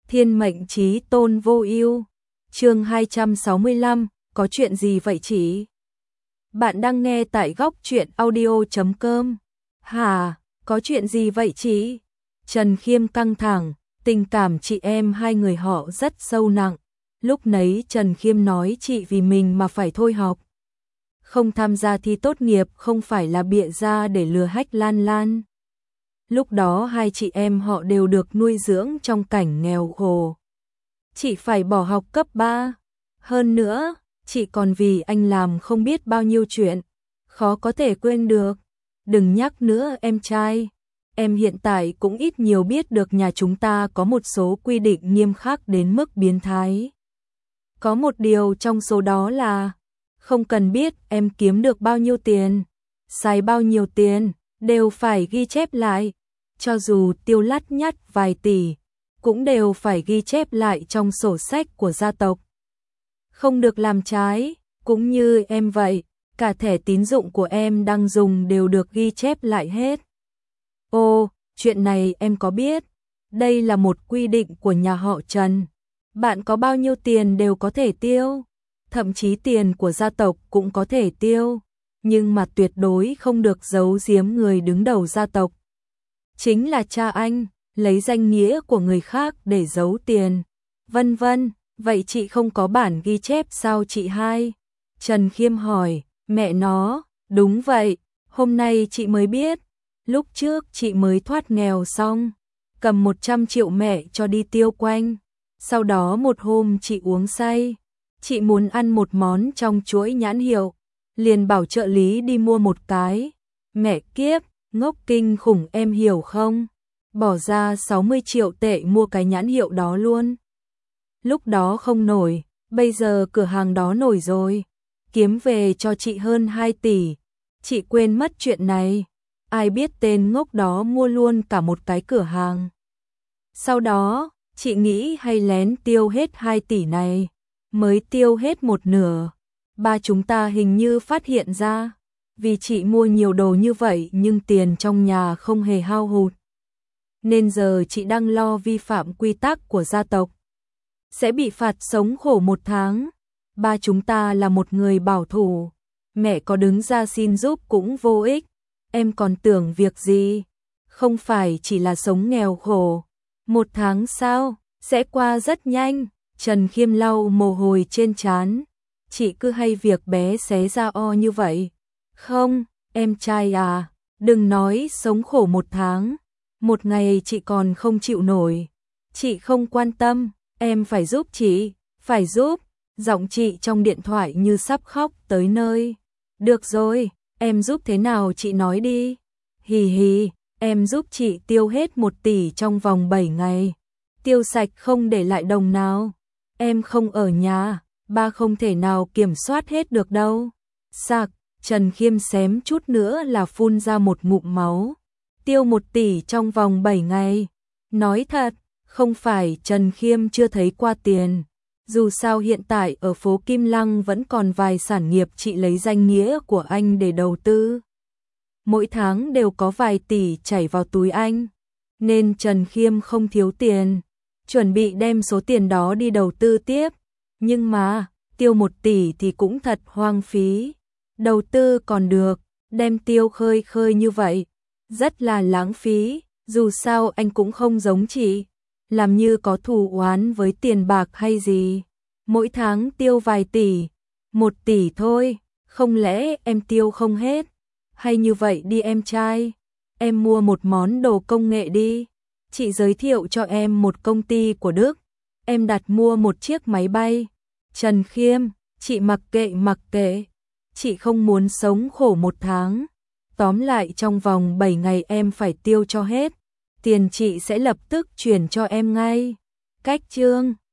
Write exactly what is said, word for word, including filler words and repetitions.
Thiên mệnh chí tôn vô ưu. Chương hai trăm sáu mươi lăm, có chuyện gì vậy chị? Bạn đang nghe tại góc truyện audio chấm com. Hả, có chuyện gì vậy chị? Trần Khiêm căng thẳng, tình cảm chị em hai người họ rất sâu nặng. Lúc nấy Trần Khiêm nói chị vì mình mà phải thôi học. Không tham gia thi tốt nghiệp không phải là bịa ra để lừa hách Lan Lan. Lúc đó hai chị em họ đều được nuôi dưỡng trong cảnh nghèo khổ. Chị phải bỏ học cấp ba. Hơn nữa, chị còn vì anh làm không biết bao nhiêu chuyện, khó có thể quên được. Đừng nhắc nữa em trai. Em hiện tại cũng ít nhiều biết được nhà chúng ta có một số quy định nghiêm khắc đến mức biến thái. Có một điều trong số đó là không cần biết em kiếm được bao nhiêu tiền, xài bao nhiêu tiền, đều phải ghi chép lại. Cho dù tiêu lắt nhắt vài tỷ, cũng đều phải ghi chép lại trong sổ sách của gia tộc. Không được làm trái, cũng như em vậy, cả thẻ tín dụng của em đang dùng đều được ghi chép lại hết. Ồ, chuyện này em có biết. Đây là một quy định của nhà họ Trần. Bạn có bao nhiêu tiền đều có thể tiêu, thậm chí tiền của gia tộc cũng có thể tiêu, nhưng mà tuyệt đối không được giấu giếm người đứng đầu gia tộc. Chính là cha anh, lấy danh nghĩa của người khác để giấu tiền, vân vân. Vậy chị không có bản ghi chép sao chị hai? Trần Khiêm hỏi. Mẹ nó, đúng vậy, hôm nay chị mới biết. Lúc trước chị mới thoát nghèo xong, cầm một trăm triệu mẹ cho đi tiêu quanh. Sau đó một hôm chị uống say, chị muốn ăn một món trong chuỗi nhãn hiệu, liền bảo trợ lý đi mua một cái. Mẹ kiếp, ngốc kinh khủng em hiểu không? Bỏ ra sáu mươi triệu tệ mua cái nhãn hiệu đó luôn. Lúc đó không nổi, bây giờ cửa hàng đó nổi rồi, kiếm về cho chị hơn hai tỷ. Chị quên mất chuyện này, ai biết tên ngốc đó mua luôn cả một cái cửa hàng. Sau đó, chị nghĩ hay lén tiêu hết hai tỷ này, mới tiêu hết một nửa. Ba chúng ta hình như phát hiện ra, vì chị mua nhiều đồ như vậy nhưng tiền trong nhà không hề hao hụt. Nên giờ chị đang lo vi phạm quy tắc của gia tộc, sẽ bị phạt sống khổ một tháng. Ba chúng ta là một người bảo thủ, mẹ có đứng ra xin giúp cũng vô ích. Em còn tưởng việc gì, không phải chỉ là sống nghèo khổ. Một tháng sao, sẽ qua rất nhanh. Trần Khiêm lau mồ hôi trên trán. Chị cứ hay việc bé xé ra o như vậy. Không, em trai à, đừng nói sống khổ một tháng. Một ngày chị còn không chịu nổi. Chị không quan tâm, em phải giúp chị, phải giúp. Giọng chị trong điện thoại như sắp khóc tới nơi. Được rồi, em giúp thế nào chị nói đi. Hì hì, em giúp chị tiêu hết một tỷ trong vòng bảy ngày. Tiêu sạch không để lại đồng nào. Em không ở nhà, ba không thể nào kiểm soát hết được đâu. Sạc, Trần Khiêm xém chút nữa là phun ra một ngụm máu. Tiêu một tỷ trong vòng bảy ngày. Nói thật, không phải Trần Khiêm chưa thấy qua tiền. Dù sao hiện tại ở phố Kim Lăng vẫn còn vài sản nghiệp chị lấy danh nghĩa của anh để đầu tư. Mỗi tháng đều có vài tỷ chảy vào túi anh. Nên Trần Khiêm không thiếu tiền, chuẩn bị đem số tiền đó đi đầu tư tiếp. Nhưng mà, tiêu một tỷ thì cũng thật hoang phí. Đầu tư còn được, đem tiêu khơi khơi như vậy, rất là lãng phí. Dù sao anh cũng không giống chị, làm như có thù oán với tiền bạc hay gì. Mỗi tháng tiêu vài tỷ, một tỷ thôi, không lẽ em tiêu không hết? Hay như vậy đi em trai, em mua một món đồ công nghệ đi. Chị giới thiệu cho em một công ty của Đức, em đặt mua một chiếc máy bay. Trần Khiêm, chị mặc kệ mặc kệ, chị không muốn sống khổ một tháng. Tóm lại trong vòng bảy ngày em phải tiêu cho hết, tiền chị sẽ lập tức chuyển cho em ngay. Cách chương